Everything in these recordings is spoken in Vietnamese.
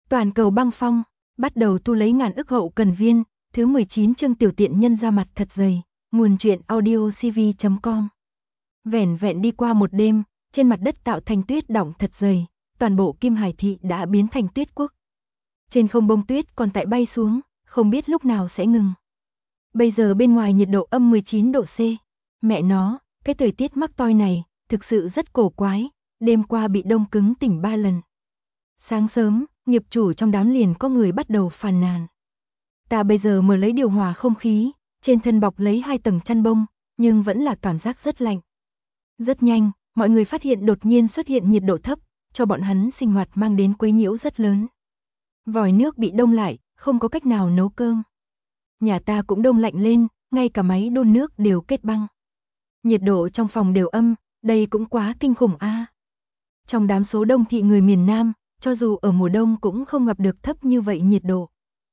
Toàn cầu băng phong, bắt đầu tu lấy ngàn ức hậu cần viên, thứ 19 chương tiểu tiện nhân ra mặt thật dày, nguồn truyện audiocv.com. Vẻn vẹn đi qua một đêm, trên mặt đất tạo thành tuyết đọng thật dày, toàn bộ Kim Hải thị đã biến thành tuyết quốc. Trên không bông tuyết còn tại bay xuống, không biết lúc nào sẽ ngừng. Bây giờ bên ngoài nhiệt độ âm 19 độ C. Mẹ nó, cái thời tiết mắc toi này, thực sự rất cổ quái, đêm qua bị đông cứng tỉnh 3 lần. Sáng sớm, nghiệp chủ trong đám liền có người bắt đầu phàn nàn. Ta bây giờ mở lấy điều hòa không khí, trên thân bọc lấy 2 tầng chăn bông, nhưng vẫn là cảm giác rất lạnh. Rất nhanh, mọi người phát hiện đột nhiên xuất hiện nhiệt độ thấp, cho bọn hắn sinh hoạt mang đến quấy nhiễu rất lớn. Vòi nước bị đông lại, không có cách nào nấu cơm. Nhà ta cũng đông lạnh lên, ngay cả máy đun nước đều kết băng. Nhiệt độ trong phòng đều âm, đây cũng quá kinh khủng a. Trong đám số đông thị người miền Nam, cho dù ở mùa đông cũng không gặp được thấp như vậy nhiệt độ.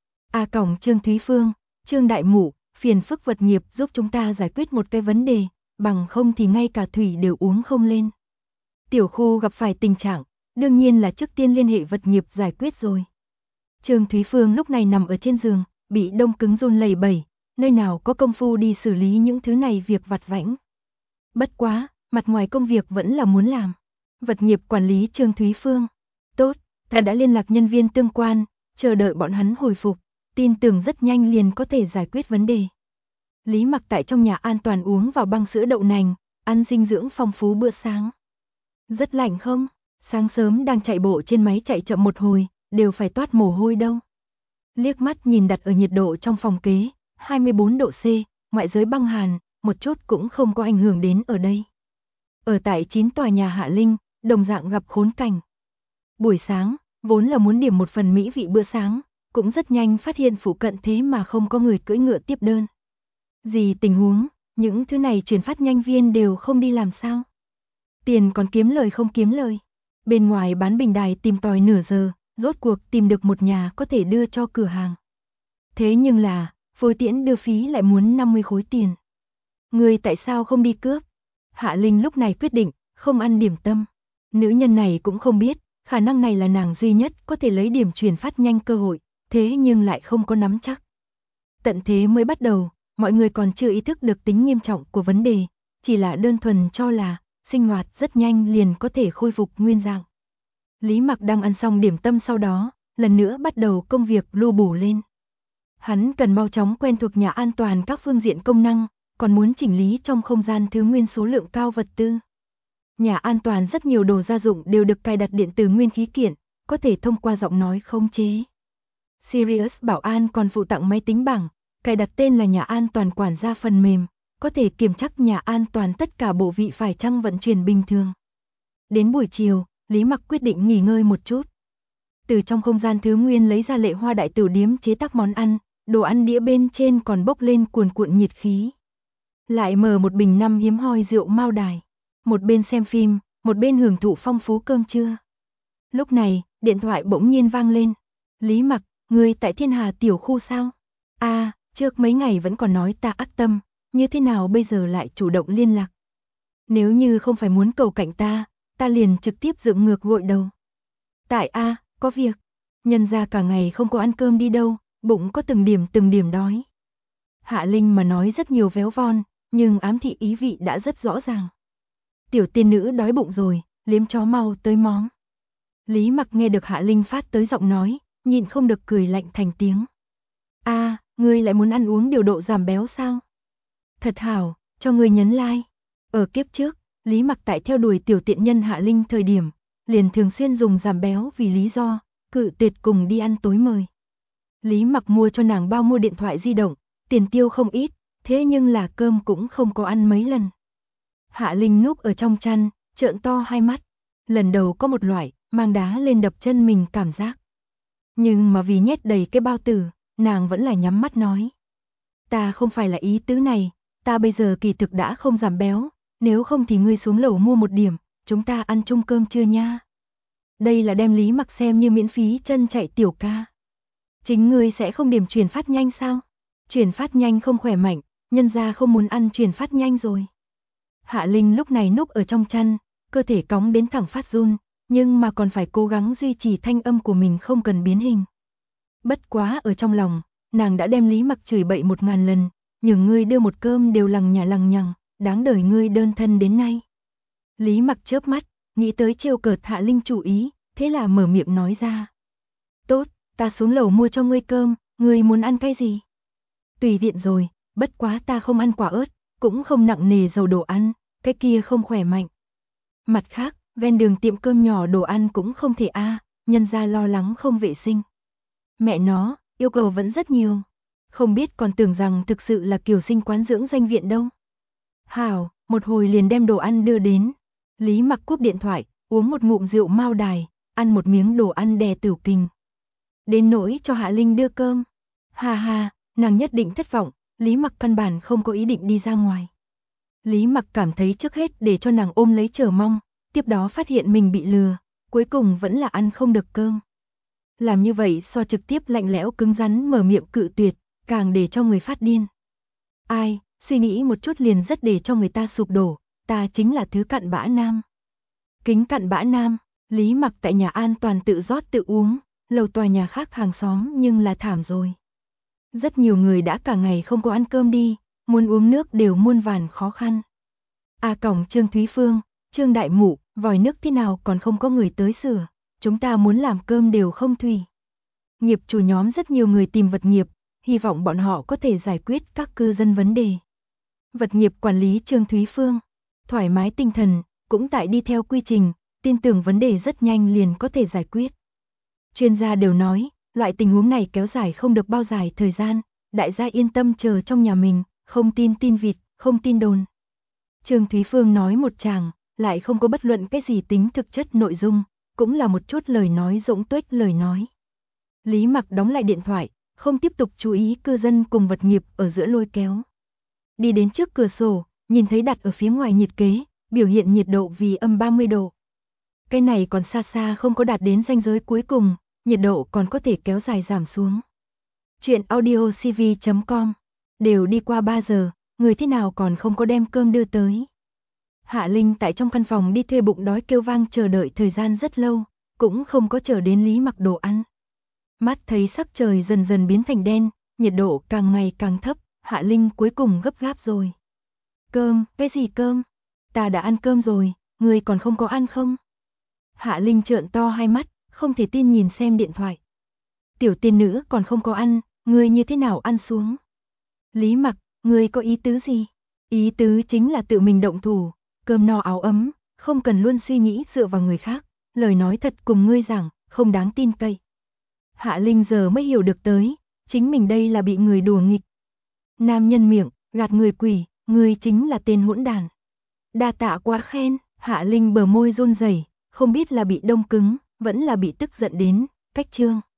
Trương Thúy Phương, Trương Đại Mụ, phiền phức vật nghiệp giúp chúng ta giải quyết một cái vấn đề, bằng không thì ngay cả thủy đều uống không lên. Tiểu Khu gặp phải tình trạng, đương nhiên là trước tiên liên hệ vật nghiệp giải quyết rồi. Trương Thúy Phương lúc này nằm ở trên giường, bị đông cứng run lẩy bẩy, nơi nào có công phu đi xử lý những thứ này việc vặt vãnh. Bất quá, mặt ngoài công việc vẫn là muốn làm. Vật nghiệp quản lý Trương Thúy Phương. Tốt, ta đã liên lạc nhân viên tương quan, chờ đợi bọn hắn hồi phục, tin tưởng rất nhanh liền có thể giải quyết vấn đề. Lý Mặc tại trong nhà an toàn uống vào băng sữa đậu nành, ăn dinh dưỡng phong phú bữa sáng. Rất lạnh không? Sáng sớm đang chạy bộ trên máy chạy chậm một hồi, đều phải toát mồ hôi đâu. Liếc mắt nhìn đặt ở nhiệt độ trong phòng kế, 24 độ C, ngoại giới băng hàn, một chút cũng không có ảnh hưởng đến ở đây. Ở tại 9 tòa nhà Hạ Linh, đồng dạng gặp khốn cảnh. Buổi sáng, vốn là muốn điểm một phần mỹ vị bữa sáng, cũng rất nhanh phát hiện phụ cận thế mà không có người cưỡi ngựa tiếp đơn. Gì tình huống, những thứ này chuyển phát nhanh viên đều không đi làm sao? Tiền còn kiếm lời không kiếm lời. Bên ngoài bán bình đài tìm tòi nửa giờ, rốt cuộc tìm được một nhà có thể đưa cho cửa hàng. Thế nhưng là, phối tiễn đưa phí lại muốn 50 khối tiền. Người tại sao không đi cướp? Hạ Linh lúc này quyết định, không ăn điểm tâm. Nữ nhân này cũng không biết, khả năng này là nàng duy nhất có thể lấy điểm truyền phát nhanh cơ hội, thế nhưng lại không có nắm chắc. Tận thế mới bắt đầu, mọi người còn chưa ý thức được tính nghiêm trọng của vấn đề, chỉ là đơn thuần cho là sinh hoạt rất nhanh liền có thể khôi phục nguyên dạng. Lý Mặc đang ăn xong điểm tâm sau đó, lần nữa bắt đầu công việc lưu bù lên. Hắn cần mau chóng quen thuộc nhà an toàn các phương diện công năng, còn muốn chỉnh lý trong không gian thứ nguyên số lượng cao vật tư. Nhà an toàn rất nhiều đồ gia dụng đều được cài đặt điện từ nguyên khí kiện, có thể thông qua giọng nói khống chế. Sirius Bảo An còn phụ tặng máy tính bảng, cài đặt tên là nhà an toàn quản gia phần mềm, có thể kiểm tra nhà an toàn tất cả bộ vị phải chăng vận chuyển bình thường. Đến buổi chiều, Lý Mặc quyết định nghỉ ngơi một chút. Từ trong không gian thứ nguyên lấy ra Lệ Hoa đại tử điếm chế tác món ăn, đồ ăn đĩa bên trên còn bốc lên cuồn cuộn nhiệt khí. Lại mở một bình 5 hiếm hoi rượu Mao Đài, một bên xem phim, một bên hưởng thụ phong phú cơm trưa. Lúc này, điện thoại bỗng nhiên vang lên. Lý Mặc, ngươi tại Thiên Hà tiểu khu sao? Trước mấy ngày vẫn còn nói ta ác tâm, như thế nào bây giờ lại chủ động liên lạc? Nếu như không phải muốn cầu cạnh ta liền trực tiếp dựng ngược gội đầu. Tại có việc, nhân ra cả ngày không có ăn cơm đi đâu, bụng có từng điểm đói. Hạ Linh mà nói rất nhiều véo von, nhưng ám thị ý vị đã rất rõ ràng. Tiểu tiên nữ đói bụng rồi, liếm chó mau tới móm. Lý Mặc nghe được Hạ Linh phát tới giọng nói, nhịn không được cười lạnh thành tiếng. Ngươi lại muốn ăn uống điều độ giảm béo sao? Thật hảo, cho ngươi nhấn like. Ở kiếp trước, Lý Mặc tại theo đuổi tiểu tiện nhân Hạ Linh thời điểm, liền thường xuyên dùng giảm béo vì lý do, cự tuyệt cùng đi ăn tối mời. Lý Mặc mua cho nàng bao mua điện thoại di động, tiền tiêu không ít, thế nhưng là cơm cũng không có ăn mấy lần. Hạ Linh núp ở trong chăn, trợn to hai mắt, lần đầu có một loại mang đá lên đập chân mình cảm giác. Nhưng mà vì nhét đầy cái bao tử, nàng vẫn là nhắm mắt nói. Ta không phải là ý tứ này, ta bây giờ kỳ thực đã không giảm béo, nếu không thì ngươi xuống lầu mua một điểm, chúng ta ăn chung cơm trưa nha. Đây là đem Lý Mặc xem như miễn phí chân chạy tiểu ca. Chính ngươi sẽ không điểm truyền phát nhanh sao? Truyền phát nhanh không khỏe mạnh, nhân ra không muốn ăn truyền phát nhanh rồi. Hạ Linh lúc này núp ở trong chăn, cơ thể cóng đến thẳng phát run, nhưng mà còn phải cố gắng duy trì thanh âm của mình không cần biến hình. Bất quá ở trong lòng, nàng đã đem Lý Mặc chửi bậy 1000 lần, nhường ngươi đưa một cơm đều lằng nhằng, đáng đời ngươi đơn thân đến nay. Lý Mặc chớp mắt, nghĩ tới trêu cợt Hạ Linh chủ ý, thế là mở miệng nói ra. Tốt, ta xuống lầu mua cho ngươi cơm, ngươi muốn ăn cái gì? Tùy tiện rồi, bất quá ta không ăn quả ớt, cũng không nặng nề dầu đồ ăn, cái kia không khỏe mạnh. Mặt khác, ven đường tiệm cơm nhỏ đồ ăn cũng không thể nhân ra lo lắng không vệ sinh. Mẹ nó, yêu cầu vẫn rất nhiều. Không biết còn tưởng rằng thực sự là Kiều Sinh quán dưỡng danh viện đâu. Hảo, một hồi liền đem đồ ăn đưa đến. Lý Mặc cúp điện thoại, uống một ngụm rượu Mao Đài, ăn một miếng đồ ăn đè tửu kình. Đến nỗi cho Hạ Linh đưa cơm. Ha ha, nàng nhất định thất vọng, Lý Mặc căn bản không có ý định đi ra ngoài. Lý Mặc cảm thấy trước hết để cho nàng ôm lấy chờ mong, tiếp đó phát hiện mình bị lừa, cuối cùng vẫn là ăn không được cơm. Làm như vậy so trực tiếp lạnh lẽo cứng rắn mở miệng cự tuyệt, càng để cho người phát điên. Ai, suy nghĩ một chút liền rất để cho người ta sụp đổ, ta chính là thứ cặn bã nam. Kính cặn bã nam, Lý Mặc tại nhà an toàn tự rót tự uống, lầu tòa nhà khác hàng xóm nhưng là thảm rồi. Rất nhiều người đã cả ngày không có ăn cơm đi, muốn uống nước đều muôn vàn khó khăn. Cổng Trương Thúy Phương, Trương Đại Mụ, vòi nước thế nào còn không có người tới sửa, chúng ta muốn làm cơm đều không thủy. Nghiệp chủ nhóm rất nhiều người tìm vật nghiệp, hy vọng bọn họ có thể giải quyết các cư dân vấn đề. Vật nghiệp quản lý Trương Thúy Phương, thoải mái tinh thần, cũng tại đi theo quy trình, tin tưởng vấn đề rất nhanh liền có thể giải quyết. Chuyên gia đều nói, loại tình huống này kéo dài không được bao dài thời gian, đại gia yên tâm chờ trong nhà mình, không tin tin vịt, không tin đồn. Trương Thúy Phương nói một tràng, lại không có bất luận cái gì tính thực chất nội dung, cũng là một chút lời nói rỗng tuếch lời nói. Lý Mặc đóng lại điện thoại, không tiếp tục chú ý cư dân cùng vật nghiệp ở giữa lôi kéo. Đi đến trước cửa sổ, nhìn thấy đặt ở phía ngoài nhiệt kế, biểu hiện nhiệt độ vì -30 độ. Cái này còn xa xa không có đạt đến ranh giới cuối cùng, nhiệt độ còn có thể kéo dài giảm xuống. Chuyện audiocv.com, đều đi qua 3 giờ, người thế nào còn không có đem cơm đưa tới. Hạ Linh tại trong căn phòng đi thuê bụng đói kêu vang chờ đợi thời gian rất lâu, cũng không có chờ đến Lý Mặc đồ ăn. Mắt thấy sắc trời dần dần biến thành đen, nhiệt độ càng ngày càng thấp, Hạ Linh cuối cùng gấp gáp rồi. Cơm, cái gì cơm? Ta đã ăn cơm rồi, người còn không có ăn không? Hạ Linh trợn to hai mắt, không thể tin nhìn xem điện thoại. Tiểu tiên nữ còn không có ăn, ngươi như thế nào ăn xuống? Lý Mặc, ngươi có ý tứ gì? Ý tứ chính là tự mình động thủ, cơm no áo ấm, không cần luôn suy nghĩ dựa vào người khác, lời nói thật cùng ngươi rằng, không đáng tin cậy. Hạ Linh giờ mới hiểu được tới, chính mình đây là bị người đùa nghịch. Nam nhân miệng, gạt người quỷ, ngươi chính là tên hỗn đàn. Đa tạ quá khen, Hạ Linh bờ môi run rẩy, không biết là bị đông cứng, vẫn là bị tức giận đến, cách trương.